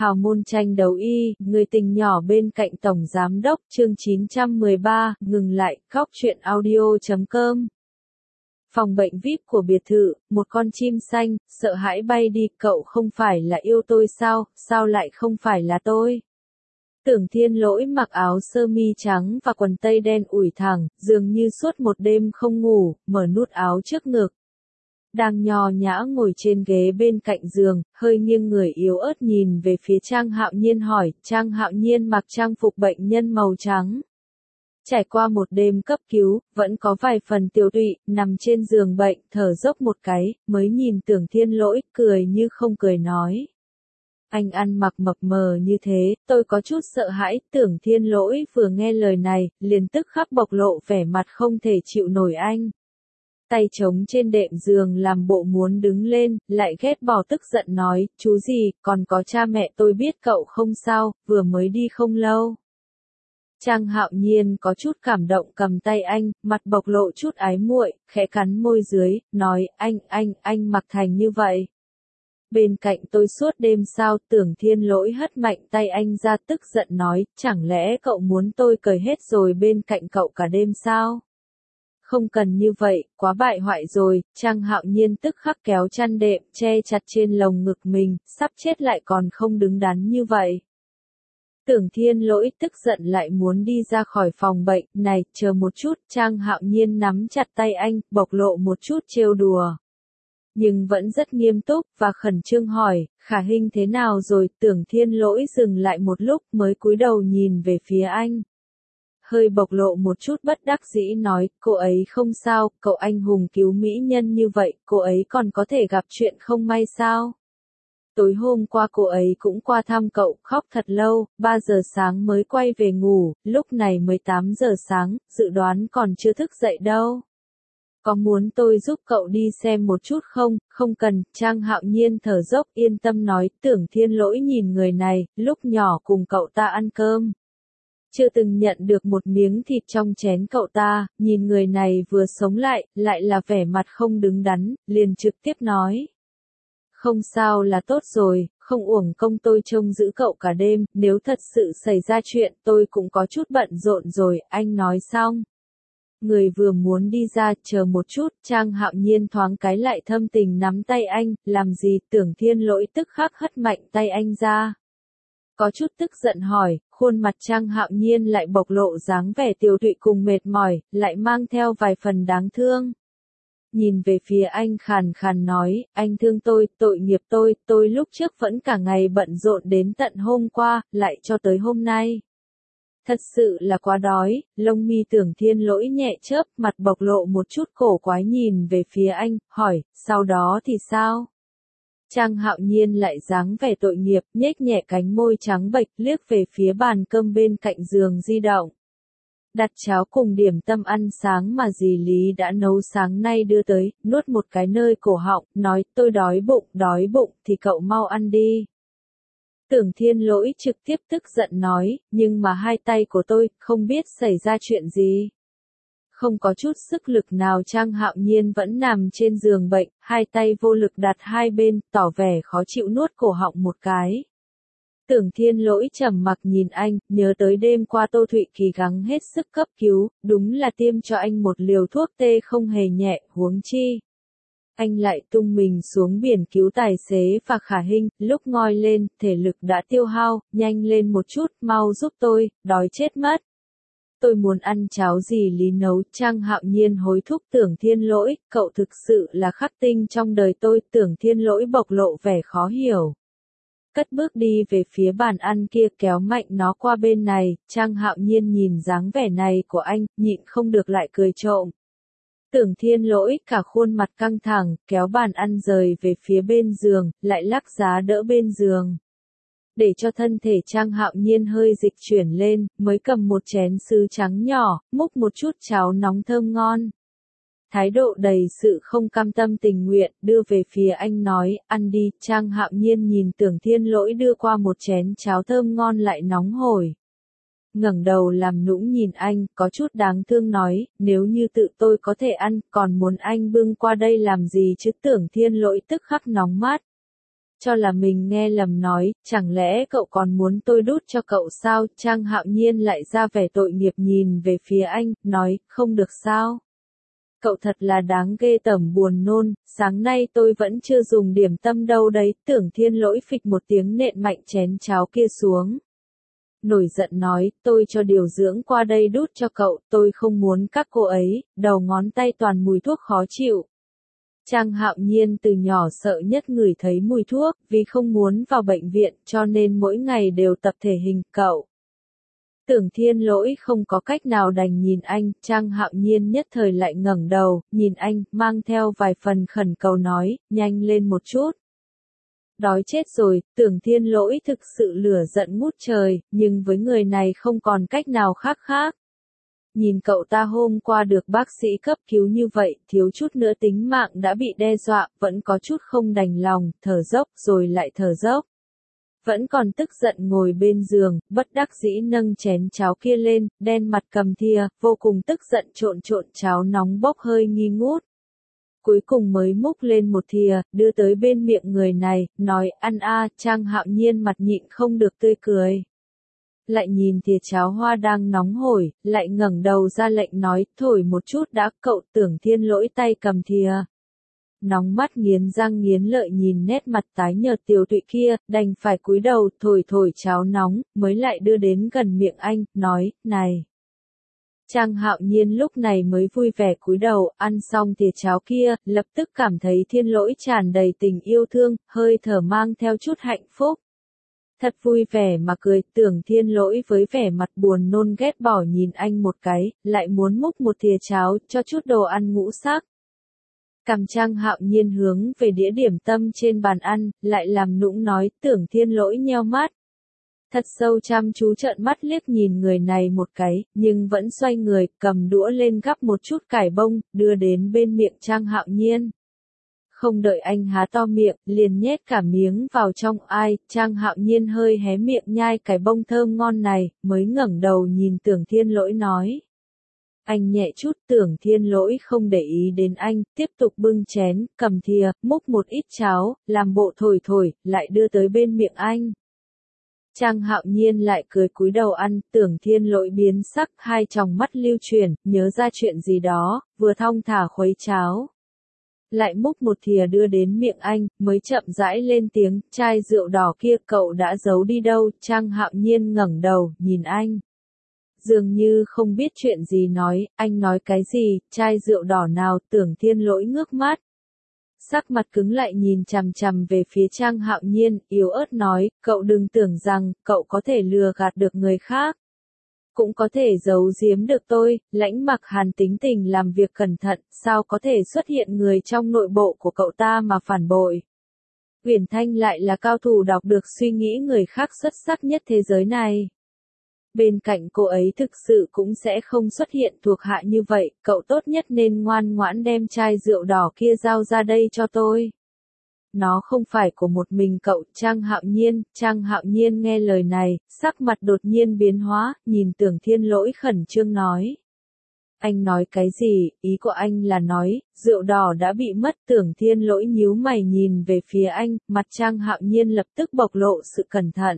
Hào môn tranh đấu y, người tình nhỏ bên cạnh Tổng Giám đốc, chương 913, ngừng lại, khóc chuyện audio.com. Phòng bệnh VIP của biệt thự, một con chim xanh, sợ hãi bay đi, cậu không phải là yêu tôi sao, sao lại không phải là tôi? Tưởng Thiên Lỗi mặc áo sơ mi trắng và quần tây đen ủi thẳng, dường như suốt một đêm không ngủ, mở nút áo trước ngực. Đang nho nhã ngồi trên ghế bên cạnh giường, hơi nghiêng người yếu ớt nhìn về phía Trang Hạo Nhiên hỏi, Trang Hạo Nhiên mặc trang phục bệnh nhân màu trắng. Trải qua một đêm cấp cứu, vẫn có vài phần tiểu tụy, nằm trên giường bệnh, thở dốc một cái, mới nhìn Tưởng Thiên Lỗi, cười như không cười nói. Anh ăn mặc mập mờ như thế, tôi có chút sợ hãi, Tưởng Thiên Lỗi vừa nghe lời này, liền tức khắc bộc lộ vẻ mặt không thể chịu nổi anh. Tay trống trên đệm giường làm bộ muốn đứng lên, lại ghét bỏ tức giận nói, chú gì, còn có cha mẹ tôi biết cậu không sao, vừa mới đi không lâu. Trang Hạo Nhiên có chút cảm động cầm tay anh, mặt bộc lộ chút ái muội, khẽ cắn môi dưới, nói, anh mặc thành như vậy. Bên cạnh tôi suốt đêm sao, Tưởng Thiên Lỗi hất mạnh tay anh ra tức giận nói, chẳng lẽ cậu muốn tôi cởi hết rồi bên cạnh cậu cả đêm sao? Không cần như vậy, quá bại hoại rồi, Trang Hạo Nhiên tức khắc kéo chăn đệm, che chặt trên lồng ngực mình, sắp chết lại còn không đứng đắn như vậy. Tưởng Thiên Lỗi tức giận lại muốn đi ra khỏi phòng bệnh, này, chờ một chút, Trang Hạo Nhiên nắm chặt tay anh, bộc lộ một chút trêu đùa. Nhưng vẫn rất nghiêm túc, và khẩn trương hỏi, Khả Hinh thế nào rồi, Tưởng Thiên Lỗi dừng lại một lúc mới cúi đầu nhìn về phía anh. Hơi bộc lộ một chút bất đắc dĩ nói, cô ấy không sao, cậu anh hùng cứu mỹ nhân như vậy, cô ấy còn có thể gặp chuyện không may sao? Tối hôm qua cô ấy cũng qua thăm cậu, khóc thật lâu, 3 giờ sáng mới quay về ngủ, lúc này mới 8 giờ sáng, dự đoán còn chưa thức dậy đâu. Có muốn tôi giúp cậu đi xem một chút không? Không cần, Trang Hạo Nhiên thở dốc yên tâm nói, Tưởng Thiên Lỗi nhìn người này, lúc nhỏ cùng cậu ta ăn cơm. Chưa từng nhận được một miếng thịt trong chén cậu ta, nhìn người này vừa sống lại là vẻ mặt không đứng đắn, liền trực tiếp nói. Không sao là tốt rồi, không uổng công tôi trông giữ cậu cả đêm, nếu thật sự xảy ra chuyện tôi cũng có chút bận rộn rồi, anh nói xong. Người vừa muốn đi ra, chờ một chút, Trang Hạo Nhiên thoáng cái lại thâm tình nắm tay anh, làm gì, Tưởng Thiên Lỗi tức khắc hất mạnh tay anh ra. Có chút tức giận hỏi, khuôn mặt Trang Hạo Nhiên lại bộc lộ dáng vẻ tiều tụy cùng mệt mỏi, lại mang theo vài phần đáng thương. Nhìn về phía anh khàn khàn nói, anh thương tôi, tội nghiệp tôi lúc trước vẫn cả ngày bận rộn đến tận hôm qua, lại cho tới hôm nay. Thật sự là quá đói, lông mi Tưởng Thiên Lỗi nhẹ chớp, mặt bộc lộ một chút cổ quái nhìn về phía anh, hỏi, sau đó thì sao? Trang Hạo Nhiên lại dáng vẻ tội nghiệp, nhếch nhẹ cánh môi trắng bệch, liếc về phía bàn cơm bên cạnh giường di động. Đặt cháo cùng điểm tâm ăn sáng mà dì Lý đã nấu sáng nay đưa tới, nuốt một cái nơi cổ họng, nói, tôi đói bụng, thì cậu mau ăn đi. Tưởng Thiên Lỗi trực tiếp tức giận nói, nhưng mà hai tay của tôi, không biết xảy ra chuyện gì. Không có chút sức lực nào Trang Hạo Nhiên vẫn nằm trên giường bệnh, hai tay vô lực đặt hai bên, tỏ vẻ khó chịu nuốt cổ họng một cái. Tưởng Thiên Lỗi trầm mặc nhìn anh, nhớ tới đêm qua Tô Thụy Kỳ gắng hết sức cấp cứu, đúng là tiêm cho anh một liều thuốc tê không hề nhẹ, huống chi. Anh lại tung mình xuống biển cứu tài xế và Khả Hinh, lúc ngoi lên, thể lực đã tiêu hao, nhanh lên một chút, mau giúp tôi, đói chết mất. Tôi muốn ăn cháo gì Lý nấu, Trang Hạo Nhiên hối thúc Tưởng Thiên Lỗi, cậu thực sự là khắc tinh trong đời tôi, Tưởng Thiên Lỗi bộc lộ vẻ khó hiểu. Cất bước đi về phía bàn ăn kia kéo mạnh nó qua bên này, Trang Hạo Nhiên nhìn dáng vẻ này của anh, nhịn không được lại cười trộm. Tưởng Thiên Lỗi cả khuôn mặt căng thẳng, kéo bàn ăn rời về phía bên giường, lại lắc giá đỡ bên giường. Để cho thân thể Trang Hạo Nhiên hơi dịch chuyển lên, mới cầm một chén sứ trắng nhỏ, múc một chút cháo nóng thơm ngon. Thái độ đầy sự không cam tâm tình nguyện, đưa về phía anh nói, ăn đi, Trang Hạo Nhiên nhìn Tưởng Thiên Lỗi đưa qua một chén cháo thơm ngon lại nóng hổi. Ngẩng đầu làm nũng nhìn anh, có chút đáng thương nói, nếu như tự tôi có thể ăn, còn muốn anh bưng qua đây làm gì chứ Tưởng Thiên Lỗi tức khắc nóng mắt. cho là mình nghe lầm nói, chẳng lẽ cậu còn muốn tôi đút cho cậu sao? Trang Hạo Nhiên lại ra vẻ tội nghiệp nhìn về phía anh, nói, không được sao? Cậu thật là đáng ghê tởm buồn nôn, sáng nay tôi vẫn chưa dùng điểm tâm đâu đấy. Tưởng Thiên Lỗi phịch một tiếng nện mạnh chén cháo kia xuống. Nổi giận nói, tôi cho điều dưỡng qua đây đút cho cậu, tôi không muốn các cô ấy, đầu ngón tay toàn mùi thuốc khó chịu. Trang Hạo Nhiên từ nhỏ sợ nhất ngửi thấy mùi thuốc, vì không muốn vào bệnh viện cho nên mỗi ngày đều tập thể hình. Cậu. Tưởng Thiên Lỗi không có cách nào đành nhìn anh, Trang Hạo Nhiên nhất thời lại ngẩng đầu, nhìn anh, mang theo vài phần khẩn cầu nói, nhanh lên một chút. Đói chết rồi, Tưởng Thiên Lỗi thực sự lửa giận ngút trời, nhưng với người này không còn cách nào khác. Nhìn cậu ta hôm qua được bác sĩ cấp cứu như vậy, thiếu chút nữa tính mạng đã bị đe dọa, vẫn có chút không đành lòng, thở dốc rồi lại thở dốc. Vẫn còn tức giận ngồi bên giường, bất đắc dĩ nâng chén cháo kia lên, đen mặt cầm thìa, vô cùng tức giận trộn cháo nóng bốc hơi nghi ngút. Cuối cùng mới múc lên một thìa, đưa tới bên miệng người này, nói ăn a. Trang Hạo Nhiên mặt nhịn không được tươi cười. Lại nhìn thìa cháo hoa đang nóng hổi, lại ngẩng đầu ra lệnh nói, thổi một chút đã. Cậu Tưởng Thiên Lỗi tay cầm thìa. Nóng mắt nghiến răng nghiến lợi nhìn nét mặt tái nhợt tiều tụy kia, đành phải cúi đầu thổi cháo nóng, mới lại đưa đến gần miệng anh, nói, này. Trang Hạo Nhiên lúc này mới vui vẻ cúi đầu, ăn xong thìa cháo kia, lập tức cảm thấy Thiên Lỗi tràn đầy tình yêu thương, hơi thở mang theo chút hạnh phúc. Thật vui vẻ mà cười. Tưởng Thiên Lỗi với vẻ mặt buồn nôn ghét bỏ nhìn anh một cái, lại muốn múc một thìa cháo, cho chút đồ ăn ngũ sắc. Cầm Trang Hạo Nhiên hướng về đĩa điểm tâm trên bàn ăn, lại làm nũng nói. Tưởng Thiên Lỗi nheo mắt. Thật sâu chăm chú trợn mắt liếc nhìn người này một cái, nhưng vẫn xoay người, cầm đũa lên gắp một chút cải bông, đưa đến bên miệng Trang Hạo Nhiên. Không đợi anh há to miệng, liền nhét cả miếng vào trong. Ai, Trang Hạo Nhiên hơi hé miệng nhai cải bông thơm ngon này, mới ngẩng đầu nhìn Tưởng Thiên Lỗi nói. Anh nhẹ chút. Tưởng Thiên Lỗi không để ý đến anh, tiếp tục bưng chén, cầm thìa, múc một ít cháo, làm bộ thổi, lại đưa tới bên miệng anh. Trang Hạo Nhiên lại cười cúi đầu ăn. Tưởng Thiên Lỗi biến sắc, hai tròng mắt lưu chuyển, nhớ ra chuyện gì đó, vừa thong thả khuấy cháo. Lại múc một thìa đưa đến miệng anh, mới chậm rãi lên tiếng, chai rượu đỏ kia cậu đã giấu đi đâu? Trang Hạo Nhiên ngẩng đầu, nhìn anh. Dường như không biết chuyện gì nói, anh nói cái gì, chai rượu đỏ nào? Tưởng Thiên Lỗi ngước mắt. Sắc mặt cứng lại nhìn chằm chằm về phía Trang Hạo Nhiên, yếu ớt nói, cậu đừng tưởng rằng, cậu có thể lừa gạt được người khác. Cũng có thể giấu giếm được tôi. Lãnh Mặc Hàn tính tình làm việc cẩn thận, sao có thể xuất hiện người trong nội bộ của cậu ta mà phản bội. Uyển Thanh lại là cao thủ đọc được suy nghĩ người khác xuất sắc nhất thế giới này. Bên cạnh cô ấy thực sự cũng sẽ không xuất hiện thuộc hạ như vậy, cậu tốt nhất nên ngoan ngoãn đem chai rượu đỏ kia giao ra đây cho tôi. Nó không phải của một mình cậu. Trang Hạo Nhiên nghe lời này, sắc mặt đột nhiên biến hóa, nhìn Tưởng Thiên Lỗi khẩn trương nói. Anh nói cái gì? Ý của anh là nói, rượu đỏ đã bị mất. Tưởng Thiên Lỗi nhíu mày nhìn về phía anh, mặt Trang Hạo Nhiên lập tức bộc lộ sự cẩn thận.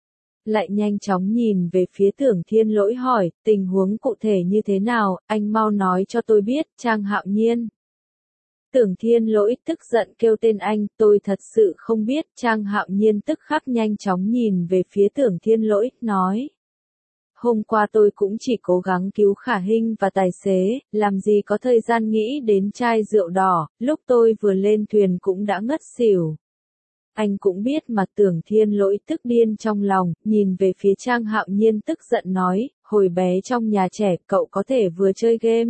Lại nhanh chóng nhìn về phía Tưởng Thiên Lỗi hỏi, tình huống cụ thể như thế nào, anh mau nói cho tôi biết. Trang Hạo Nhiên. Tưởng Thiên Lỗi tức giận kêu tên anh, tôi thật sự không biết. Trang Hạo Nhiên tức khắc nhanh chóng nhìn về phía Tưởng Thiên Lỗi, nói. Hôm qua tôi cũng chỉ cố gắng cứu Khả Hinh và tài xế, làm gì có thời gian nghĩ đến chai rượu đỏ, lúc tôi vừa lên thuyền cũng đã ngất xỉu. Anh cũng biết mà. Tưởng Thiên Lỗi tức điên trong lòng, nhìn về phía Trang Hạo Nhiên tức giận nói, hồi bé trong nhà trẻ cậu có thể vừa chơi game,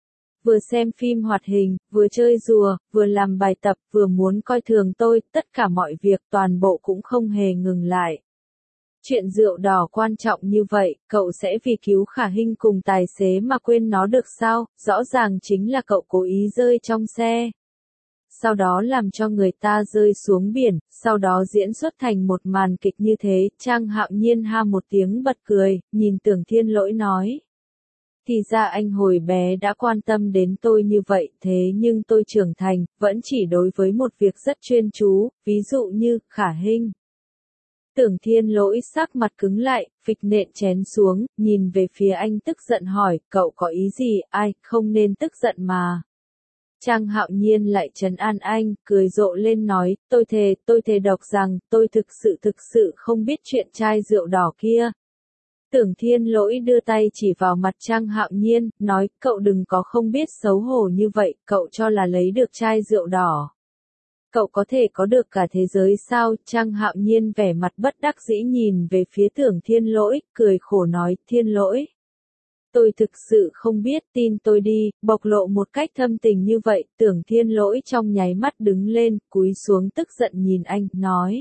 vừa xem phim hoạt hình, vừa chơi rùa, vừa làm bài tập, vừa muốn coi thường tôi, tất cả mọi việc toàn bộ cũng không hề ngừng lại. Chuyện rượu đỏ quan trọng như vậy, cậu sẽ vì cứu Khả Hinh cùng tài xế mà quên nó được sao? Rõ ràng chính là cậu cố ý rơi trong xe. Sau đó làm cho người ta rơi xuống biển, sau đó diễn xuất thành một màn kịch như thế. Trang Hạo Nhiên ha một tiếng bật cười, nhìn Tưởng Thiên Lỗi nói. Thì ra anh hồi bé đã quan tâm đến tôi như vậy, thế nhưng tôi trưởng thành, vẫn chỉ đối với một việc rất chuyên chú, ví dụ như, Khả Hinh. Tưởng Thiên Lỗi sắc mặt cứng lại, phịch nện chén xuống, nhìn về phía anh tức giận hỏi, cậu có ý gì, ai, không nên tức giận mà. Trang Hạo Nhiên lại trấn an anh, cười rộ lên nói, tôi thề độc rằng, tôi thực sự không biết chuyện chai rượu đỏ kia. Tưởng Thiên Lỗi đưa tay chỉ vào mặt Trang Hạo Nhiên, nói, cậu đừng có không biết xấu hổ như vậy, cậu cho là lấy được chai rượu đỏ. Cậu có thể có được cả thế giới sao? Trang Hạo Nhiên vẻ mặt bất đắc dĩ nhìn về phía Tưởng Thiên Lỗi, cười khổ nói, Thiên Lỗi. Tôi thực sự không biết, tin tôi đi, bộc lộ một cách thâm tình như vậy, Tưởng Thiên Lỗi trong nháy mắt đứng lên, cúi xuống tức giận nhìn anh, nói.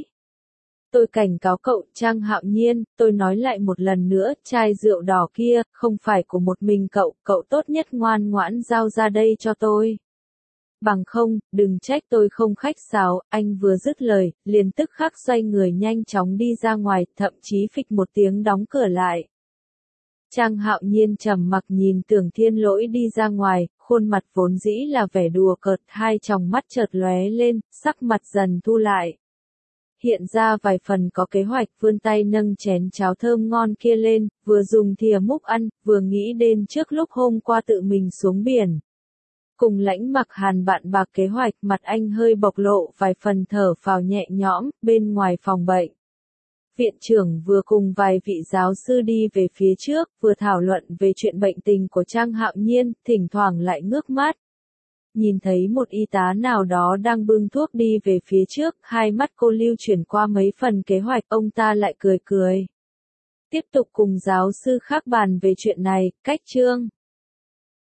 Tôi cảnh cáo cậu, Trang Hạo Nhiên, tôi nói lại một lần nữa, chai rượu đỏ kia, không phải của một mình cậu tốt nhất ngoan ngoãn giao ra đây cho tôi. Bằng không, đừng trách tôi không khách sáo, anh vừa dứt lời, liền tức khắc xoay người nhanh chóng đi ra ngoài, thậm chí phịch một tiếng đóng cửa lại. Trang Hạo Nhiên trầm mặc nhìn Tưởng Thiên Lỗi đi ra ngoài, khuôn mặt vốn dĩ là vẻ đùa cợt, hai tròng mắt chợt lóe lên, sắc mặt dần thu lại. Hiện ra vài phần có kế hoạch, vươn tay nâng chén cháo thơm ngon kia lên, vừa dùng thìa múc ăn, vừa nghĩ đến trước lúc hôm qua tự mình xuống biển. Cùng Lãnh Mặc Hàn bạn bạc kế hoạch, mặt anh hơi bộc lộ vài phần thở phào nhẹ nhõm, bên ngoài phòng bệnh. Viện trưởng vừa cùng vài vị giáo sư đi về phía trước, vừa thảo luận về chuyện bệnh tình của Trang Hạo Nhiên, thỉnh thoảng lại ngước mắt. Nhìn thấy một y tá nào đó đang bưng thuốc đi về phía trước, hai mắt cô lưu chuyển qua mấy phần kế hoạch, ông ta lại cười cười. Tiếp tục cùng giáo sư khác bàn về chuyện này, cách chương.